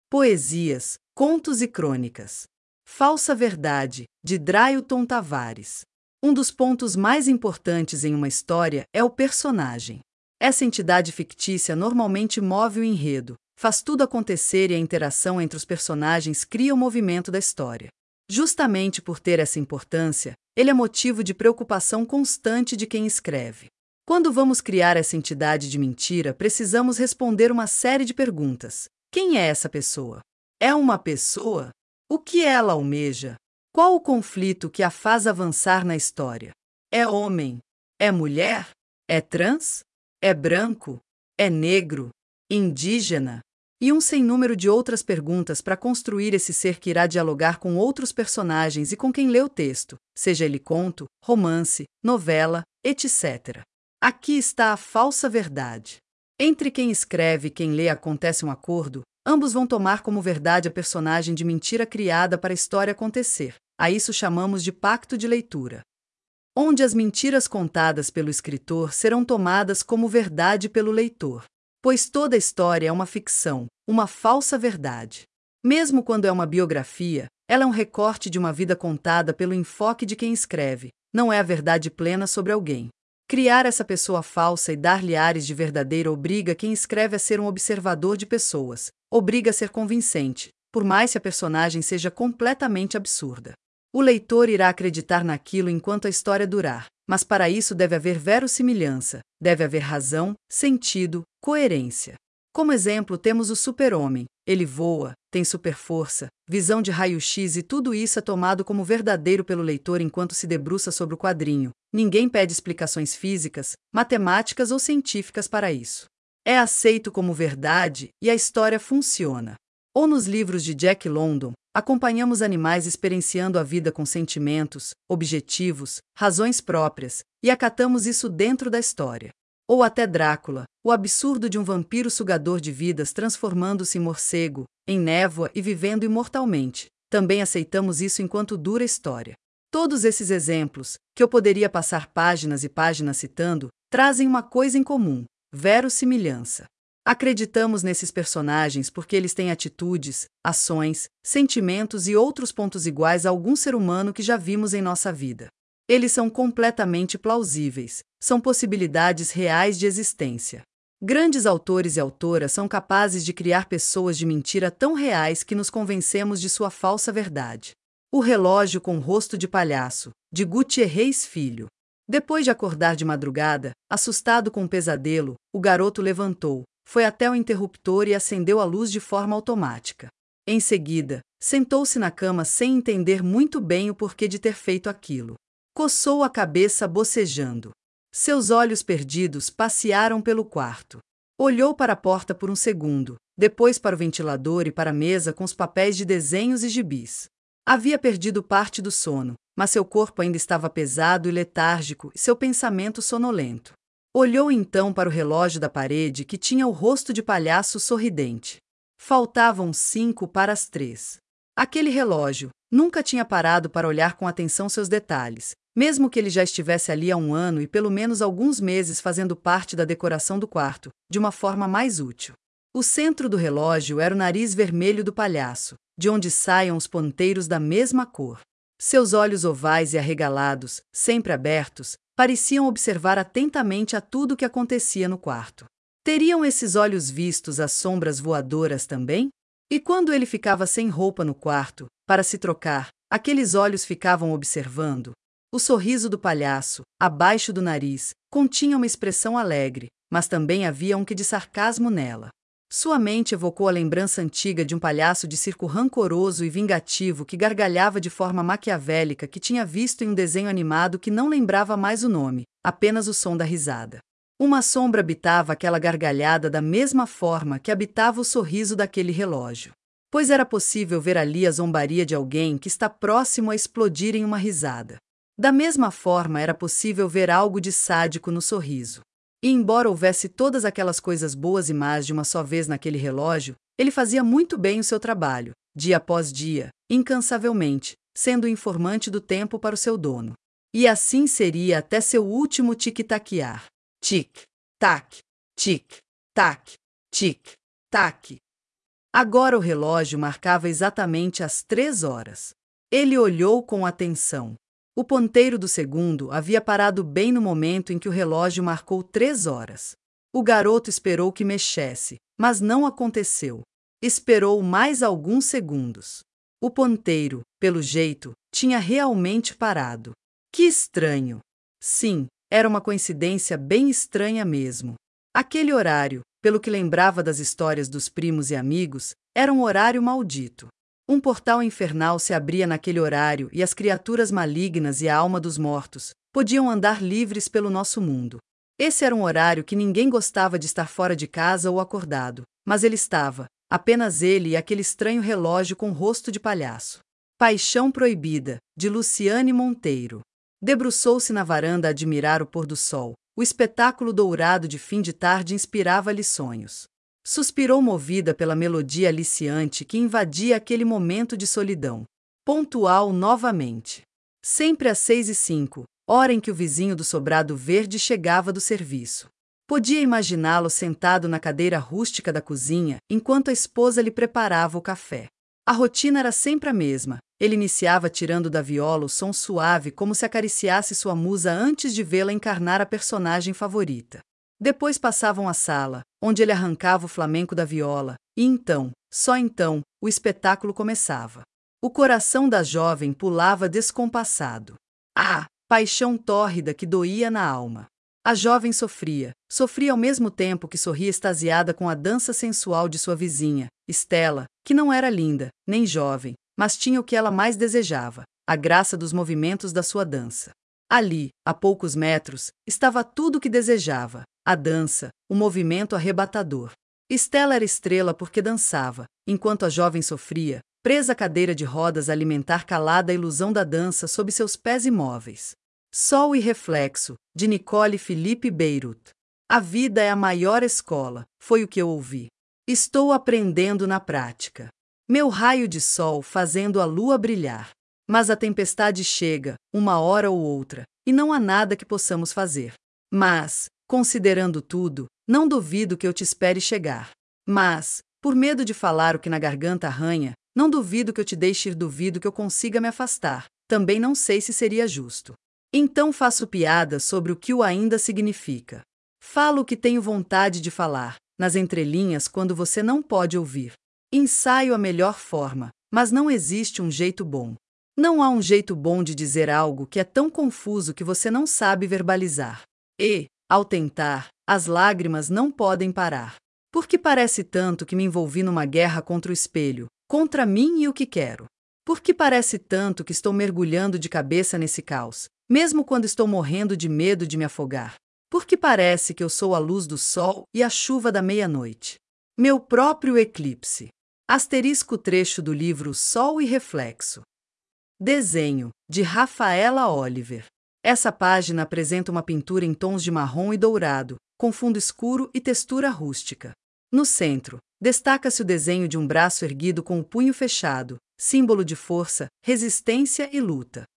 Poesias, contos e crônicas. Falsa Verdade, de Drailton Tavares. Um dos pontos mais importantes em uma história é o personagem. Essa entidade fictícia normalmente move o enredo, faz tudo acontecer e a interação entre os personagens cria o movimento da história. Justamente por ter essa importância, ele é motivo de preocupação constante de quem escreve. Quando vamos criar essa entidade de mentira, precisamos responder uma série de perguntas. Quem é essa pessoa? É uma pessoa? O que ela almeja? Qual o conflito que a faz avançar na história? É homem? É mulher? É trans? É branco? É negro? Indígena? E um sem número de outras perguntas para construir esse ser que irá dialogar com outros personagens e com quem lê o texto, seja ele conto, romance, novela, etc. Aqui está a falsa verdade. Entre quem escreve e quem lê acontece um acordo, ambos vão tomar como verdade a personagem de mentira criada para a história acontecer. A isso chamamos de pacto de leitura, onde as mentiras contadas pelo escritor serão tomadas como verdade pelo leitor. Pois toda história é uma ficção, uma falsa verdade. Mesmo quando é uma biografia, ela é um recorte de uma vida contada pelo enfoque de quem escreve, não é a verdade plena sobre alguém. Criar essa pessoa falsa e dar-lhe ares de verdadeira obriga quem escreve a ser um observador de pessoas, obriga a ser convincente, por mais que a personagem seja completamente absurda. O leitor irá acreditar naquilo enquanto a história durar, mas para isso deve haver verossimilhança, deve haver razão, sentido, coerência. Como exemplo, temos o super-homem. Ele voa, tem super-força, visão de raio-x e tudo isso é tomado como verdadeiro pelo leitor enquanto se debruça sobre o quadrinho. Ninguém pede explicações físicas, matemáticas ou científicas para isso. É aceito como verdade e a história funciona. Ou nos livros de Jack London, acompanhamos animais experienciando a vida com sentimentos, objetivos, razões próprias, e acatamos isso dentro da história. Ou até Drácula, o absurdo de um vampiro sugador de vidas transformando-se em morcego, em névoa e vivendo imortalmente. Também aceitamos isso enquanto dura história. Todos esses exemplos, que eu poderia passar páginas e páginas citando, trazem uma coisa em comum: verossimilhança. Acreditamos nesses personagens porque eles têm atitudes, ações, sentimentos e outros pontos iguais a algum ser humano que já vimos em nossa vida. Eles são completamente plausíveis, são possibilidades reais de existência. Grandes autores e autoras são capazes de criar pessoas de mentira tão reais que nos convencemos de sua falsa verdade. O relógio com rosto de palhaço, de Gutierrez Filho. Depois de acordar de madrugada, assustado com um pesadelo, o garoto levantou, foi até o interruptor e acendeu a luz de forma automática. Em seguida, sentou-se na cama sem entender muito bem o porquê de ter feito aquilo. Coçou a cabeça bocejando. Seus olhos perdidos passearam pelo quarto. Olhou para a porta por um segundo, depois para o ventilador e para a mesa com os papéis de desenhos e gibis. Havia perdido parte do sono, mas seu corpo ainda estava pesado e letárgico e seu pensamento sonolento. Olhou então para o relógio da parede que tinha o rosto de palhaço sorridente. Faltavam 5 para as 3. Aquele relógio nunca tinha parado para olhar com atenção seus detalhes, mesmo que ele já estivesse ali há um ano e pelo menos alguns meses fazendo parte da decoração do quarto, de uma forma mais útil. O centro do relógio era o nariz vermelho do palhaço, de onde saiam os ponteiros da mesma cor. Seus olhos ovais e arregalados, sempre abertos, pareciam observar atentamente a tudo o que acontecia no quarto. Teriam esses olhos vistos as sombras voadoras também? E quando ele ficava sem roupa no quarto, para se trocar, aqueles olhos ficavam observando. O sorriso do palhaço, abaixo do nariz, continha uma expressão alegre, mas também havia um quê de sarcasmo nela. Sua mente evocou a lembrança antiga de um palhaço de circo rancoroso e vingativo que gargalhava de forma maquiavélica que tinha visto em um desenho animado que não lembrava mais o nome, apenas o som da risada. Uma sombra habitava aquela gargalhada da mesma forma que habitava o sorriso daquele relógio. Pois era possível ver ali a zombaria de alguém que está próximo a explodir em uma risada. Da mesma forma era possível ver algo de sádico no sorriso. E embora houvesse todas aquelas coisas boas e más de uma só vez naquele relógio, ele fazia muito bem o seu trabalho, dia após dia, incansavelmente, sendo o informante do tempo para o seu dono. E assim seria até seu último tic-taquear. Tic-tac, tic-tac, tic-tac. Agora o relógio marcava exatamente as 3 horas. Ele olhou com atenção. O ponteiro do segundo havia parado bem no momento em que o relógio marcou 3 horas. O garoto esperou que mexesse, mas não aconteceu. Esperou mais alguns segundos. O ponteiro, pelo jeito, tinha realmente parado. Que estranho! Sim, era uma coincidência bem estranha mesmo. Aquele horário, pelo que lembrava das histórias dos primos e amigos, era um horário maldito. Um portal infernal se abria naquele horário e as criaturas malignas e a alma dos mortos podiam andar livres pelo nosso mundo. Esse era um horário que ninguém gostava de estar fora de casa ou acordado, mas ele estava, apenas ele e aquele estranho relógio com rosto de palhaço. Paixão Proibida, de Luciane Monteiro. Debruçou-se na varanda a admirar o pôr do sol. O espetáculo dourado de fim de tarde inspirava-lhe sonhos. Suspirou movida pela melodia aliciante que invadia aquele momento de solidão. Pontual novamente. Sempre às 6h05, hora em que o vizinho do sobrado verde chegava do serviço. Podia imaginá-lo sentado na cadeira rústica da cozinha enquanto a esposa lhe preparava o café. A rotina era sempre a mesma. Ele iniciava tirando da viola o som suave como se acariciasse sua musa antes de vê-la encarnar a personagem favorita. Depois passavam à sala, onde ele arrancava o flamenco da viola, e então, só então, o espetáculo começava. O coração da jovem pulava descompassado. Ah, paixão tórrida que doía na alma. A jovem sofria ao mesmo tempo que sorria extasiada com a dança sensual de sua vizinha, Estela, que não era linda, nem jovem, mas tinha o que ela mais desejava, a graça dos movimentos da sua dança. Ali, a poucos metros, estava tudo o que desejava, a dança, o movimento arrebatador. Estela era estrela porque dançava, enquanto a jovem sofria, presa à cadeira de rodas a alimentar calada a ilusão da dança sob seus pés imóveis. Sol e Reflexo, de Nicole Felipe Beirut. A vida é a maior escola, foi o que eu ouvi. Estou aprendendo na prática. Meu raio de sol fazendo a lua brilhar. Mas a tempestade chega, uma hora ou outra, e não há nada que possamos fazer. Mas, considerando tudo, não duvido que eu te espere chegar. Mas, por medo de falar o que na garganta arranha, não duvido que eu te deixe ir, duvido que eu consiga me afastar. Também não sei se seria justo. Então faço piada sobre o que o ainda significa. Falo o que tenho vontade de falar, nas entrelinhas quando você não pode ouvir. Ensaio a melhor forma, mas não existe um jeito bom. Não há um jeito bom de dizer algo que é tão confuso que você não sabe verbalizar. E, ao tentar, as lágrimas não podem parar. Porque parece tanto que me envolvi numa guerra contra o espelho, contra mim e o que quero. Porque parece tanto que estou mergulhando de cabeça nesse caos, mesmo quando estou morrendo de medo de me afogar. Porque parece que eu sou a luz do sol e a chuva da meia-noite. Meu próprio eclipse. Asterisco trecho do livro Sol e Reflexo. Desenho, de Rafaela Oliver. Essa página apresenta uma pintura em tons de marrom e dourado, com fundo escuro e textura rústica. No centro, destaca-se o desenho de um braço erguido com o punho fechado, símbolo de força, resistência e luta.